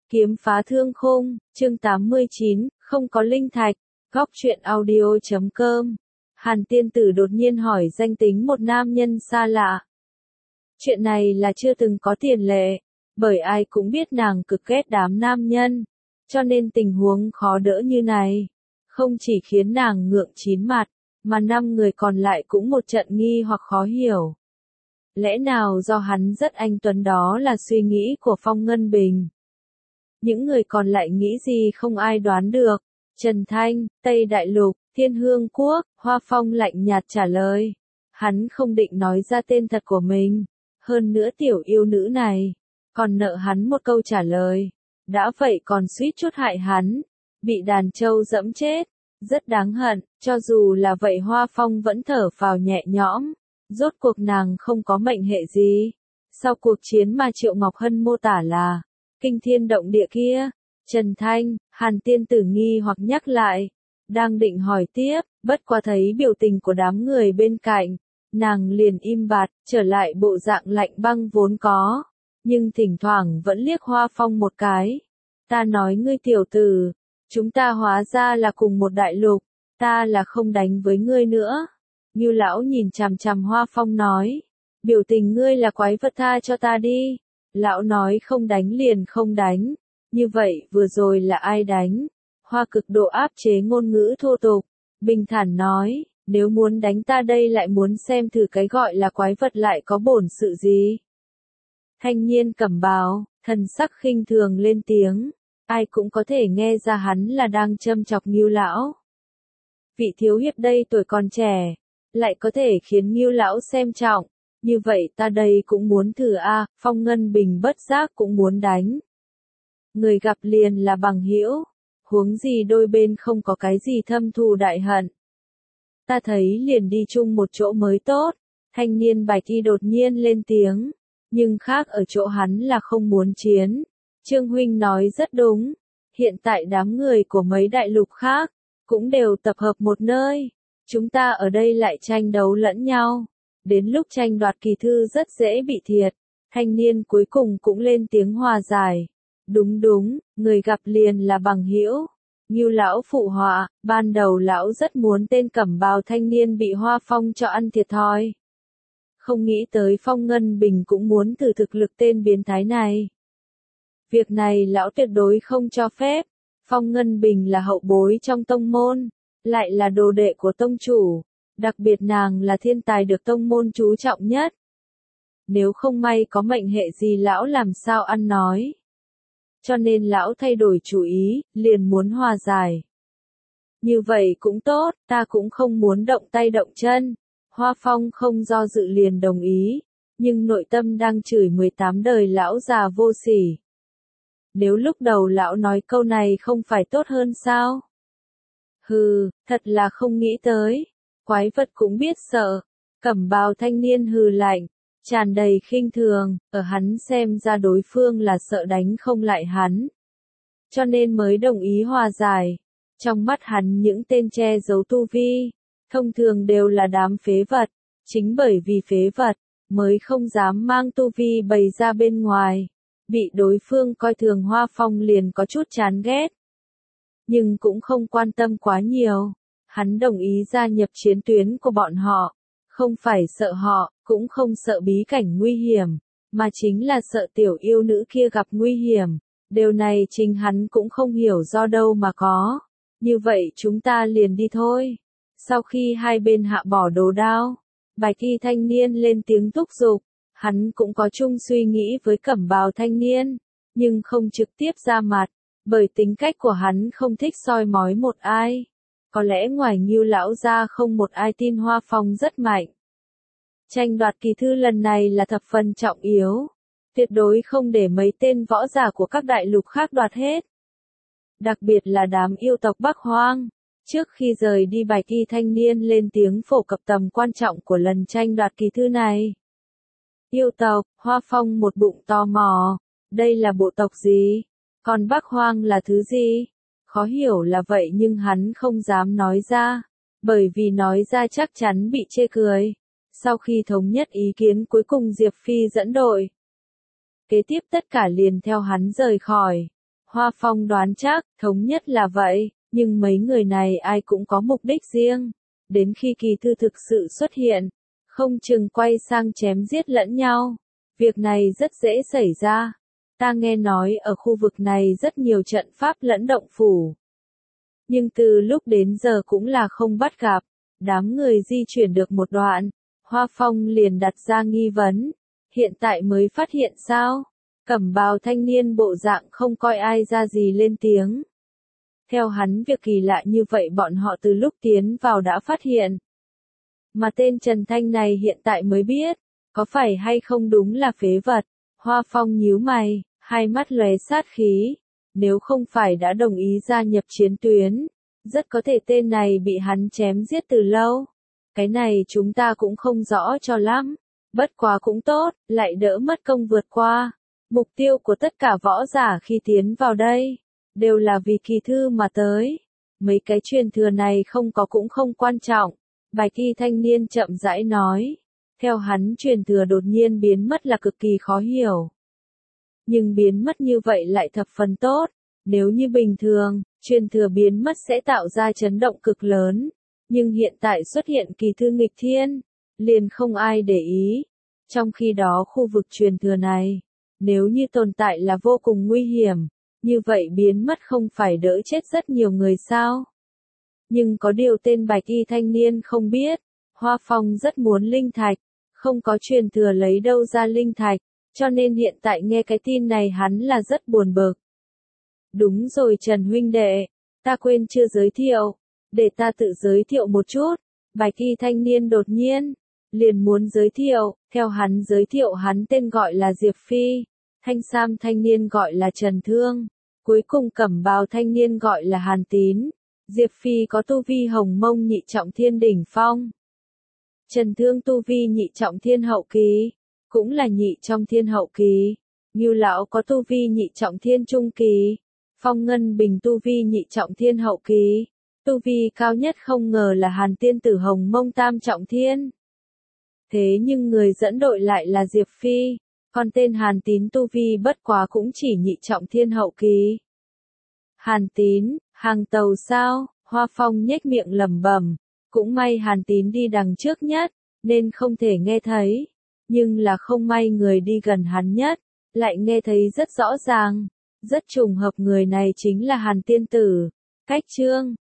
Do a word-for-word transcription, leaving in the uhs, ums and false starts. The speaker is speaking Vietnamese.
Kiếm phá thương khung, chương tám mươi chín, không có linh thạch, góc truyện audio.com. Hàn tiên tử đột nhiên hỏi danh tính một nam nhân xa lạ. Chuyện này là chưa từng có tiền lệ, bởi ai cũng biết nàng cực ghét đám nam nhân, cho nên tình huống khó đỡ như này, không chỉ khiến nàng ngượng chín mặt, mà năm người còn lại cũng một trận nghi hoặc khó hiểu. Lẽ nào do hắn rất anh tuấn đó là suy nghĩ của Phong Ngân Bình? Những người còn lại nghĩ gì không ai đoán được. Trần Thanh, Tây Đại Lục, Thiên Hương Quốc, Hoa Phong lạnh nhạt trả lời. Hắn không định nói ra tên thật của mình. Hơn nữa tiểu yêu nữ này, còn nợ hắn một câu trả lời. Đã vậy còn suýt chút hại hắn. Bị đàn trâu dẫm chết. Rất đáng hận, cho dù là vậy Hoa Phong vẫn thở phào nhẹ nhõm. Rốt cuộc nàng không có mệnh hệ gì. Sau cuộc chiến mà Triệu Ngọc Hân mô tả là kinh thiên động địa kia. Trần Thanh, Hàn tiên tử nghi hoặc nhắc lại. Đang định hỏi tiếp, bất quá thấy biểu tình của đám người bên cạnh. Nàng liền im bặt, trở lại bộ dạng lạnh băng vốn có. Nhưng thỉnh thoảng vẫn liếc Hoa Phong một cái. Ta nói ngươi tiểu tử, chúng ta hóa ra là cùng một đại lục. Ta là không đánh với ngươi nữa. Ngưu lão nhìn chằm chằm Hoa Phong nói. Biểu tình ngươi là quái vật, tha cho ta đi. Lão nói không đánh liền không đánh. Như vậy vừa rồi là ai đánh? Hoa cực độ áp chế ngôn ngữ thô tục. Bình thản nói, nếu muốn đánh ta đây lại muốn xem thử cái gọi là quái vật lại có bổn sự gì. Thanh niên cẩm bào, thần sắc khinh thường lên tiếng. Ai cũng có thể nghe ra hắn là đang châm chọc Ngưu lão. Vị thiếu hiệp đây tuổi còn trẻ, lại có thể khiến Ngưu lão xem trọng. Như vậy ta đây cũng muốn thử a. Phong Ngân Bình bất giác cũng muốn đánh. Người gặp liền là bằng hữu, huống gì đôi bên không có cái gì thâm thù đại hận. Ta thấy liền đi chung một chỗ mới tốt. Thanh niên bạch y đột nhiên lên tiếng, nhưng khác ở chỗ hắn là không muốn chiến. Trương huynh nói rất đúng, hiện tại đám người của mấy đại lục khác cũng đều tập hợp một nơi, chúng ta ở đây lại tranh đấu lẫn nhau. Đến lúc tranh đoạt kỳ thư rất dễ bị thiệt. Thanh niên cuối cùng cũng lên tiếng hòa giải. Đúng đúng, người gặp liền là bằng hữu. Ngưu lão phụ họa, ban đầu lão rất muốn tên cẩm bào thanh niên bị Hoa Phong cho ăn thiệt thòi. Không nghĩ tới Phong Ngân Bình cũng muốn thử thực lực tên biến thái này. Việc này lão tuyệt đối không cho phép. Phong Ngân Bình là hậu bối trong tông môn, lại là đồ đệ của tông chủ. Đặc biệt nàng là thiên tài được tông môn chú trọng nhất. Nếu không may có mệnh hệ gì lão làm sao ăn nói. Cho nên lão thay đổi chủ ý, liền muốn hòa giải. Như vậy cũng tốt, ta cũng không muốn động tay động chân. Hoa Phong không do dự liền đồng ý, nhưng nội tâm đang chửi mười tám đời lão già vô sỉ. Nếu lúc đầu lão nói câu này không phải tốt hơn sao? Hừ, thật là không nghĩ tới. Quái vật cũng biết sợ. Cẩm bào thanh niên hừ lạnh, tràn đầy khinh thường, ở hắn xem ra đối phương là sợ đánh không lại hắn. Cho nên mới đồng ý hòa giải. Trong mắt hắn những tên che giấu tu vi, thông thường đều là đám phế vật. Chính bởi vì phế vật, mới không dám mang tu vi bày ra bên ngoài. Bị đối phương coi thường Hoa Phong liền có chút chán ghét. Nhưng cũng không quan tâm quá nhiều. Hắn đồng ý gia nhập chiến tuyến của bọn họ, không phải sợ họ, cũng không sợ bí cảnh nguy hiểm, mà chính là sợ tiểu yêu nữ kia gặp nguy hiểm. Điều này chính hắn cũng không hiểu do đâu mà có. Như vậy chúng ta liền đi thôi. Sau khi hai bên hạ bỏ đồ đao, bạch y thanh niên lên tiếng thúc giục. Hắn cũng có chung suy nghĩ với cẩm bào thanh niên, nhưng không trực tiếp ra mặt, bởi tính cách của hắn không thích soi mói một ai. Có lẽ ngoài Ngưu lão ra không một ai tin Hoa Phong rất mạnh. Tranh đoạt kỳ thư lần này là thập phần trọng yếu. Tuyệt đối không để mấy tên võ giả của các đại lục khác đoạt hết. Đặc biệt là đám yêu tộc Bắc Hoang. Trước khi rời đi bạch y thanh niên lên tiếng phổ cập tầm quan trọng của lần tranh đoạt kỳ thư này. Yêu tộc, Hoa Phong một bụng tò mò. Đây là bộ tộc gì? Còn Bắc Hoang là thứ gì? Khó hiểu là vậy nhưng hắn không dám nói ra, bởi vì nói ra chắc chắn bị chê cười. Sau khi thống nhất ý kiến cuối cùng Diệp Phi dẫn đội. Kế tiếp tất cả liền theo hắn rời khỏi. Hoa Phong đoán chắc, thống nhất là vậy, nhưng mấy người này ai cũng có mục đích riêng. Đến khi kỳ thư thực sự xuất hiện, không chừng quay sang chém giết lẫn nhau. Việc này rất dễ xảy ra. Ta nghe nói ở khu vực này rất nhiều trận pháp lẫn động phủ. Nhưng từ lúc đến giờ cũng là không bắt gặp. Đám người di chuyển được một đoạn, Hoa Phong liền đặt ra nghi vấn. Hiện tại mới phát hiện sao? Cẩm bào thanh niên bộ dạng không coi ai ra gì lên tiếng. Theo hắn việc kỳ lạ như vậy bọn họ từ lúc tiến vào đã phát hiện. Mà tên Trần Thanh này hiện tại mới biết, có phải hay không đúng là phế vật. Hoa Phong nhíu mày, hai mắt lóe sát khí. Nếu không phải đã đồng ý gia nhập chiến tuyến, rất có thể tên này bị hắn chém giết từ lâu. Cái này chúng ta cũng không rõ cho lắm. Bất quá cũng tốt, lại đỡ mất công vượt qua. Mục tiêu của tất cả võ giả khi tiến vào đây, đều là vì kỳ thư mà tới. Mấy cái truyền thừa này không có cũng không quan trọng. Bạch y thanh niên chậm rãi nói. Theo hắn truyền thừa đột nhiên biến mất là cực kỳ khó hiểu. Nhưng biến mất như vậy lại thập phần tốt. Nếu như bình thường, truyền thừa biến mất sẽ tạo ra chấn động cực lớn. Nhưng hiện tại xuất hiện kỳ thư nghịch thiên, liền không ai để ý. Trong khi đó khu vực truyền thừa này, nếu như tồn tại là vô cùng nguy hiểm, như vậy biến mất không phải đỡ chết rất nhiều người sao? Nhưng có điều tên bạch y thanh niên không biết, Hoa Phong rất muốn linh thạch, không có truyền thừa lấy đâu ra linh thạch, cho nên hiện tại nghe cái tin này hắn là rất buồn bực. Đúng rồi Trần huynh đệ, ta quên chưa giới thiệu, để ta tự giới thiệu một chút. Bạch y thanh niên đột nhiên, liền muốn giới thiệu, theo hắn giới thiệu hắn tên gọi là Diệp Phi, thanh sam thanh niên gọi là Trần Thương, cuối cùng cẩm bào thanh niên gọi là Hàn Tín. Diệp Phi có tu vi hồng mông nhị trọng thiên đỉnh phong. Trần Thương tu vi nhị trọng thiên hậu kỳ, cũng là nhị trong thiên hậu kỳ. Ngưu lão có tu vi nhị trọng thiên trung kỳ. Phong Ngân Bình tu vi nhị trọng thiên hậu kỳ. Tu vi cao nhất không ngờ là Hàn tiên tử hồng mông tam trọng thiên. Thế nhưng người dẫn đội lại là Diệp Phi, còn tên Hàn Tín tu vi bất quá cũng chỉ nhị trọng thiên hậu kỳ. Hàn Tín, hàng tàu sao? Hoa Phong nhếch miệng lẩm bẩm, cũng may Hàn Tín đi đằng trước nhất, nên không thể nghe thấy, nhưng là không may người đi gần hắn nhất, lại nghe thấy rất rõ ràng, rất trùng hợp người này chính là Hàn tiên tử. Cách chương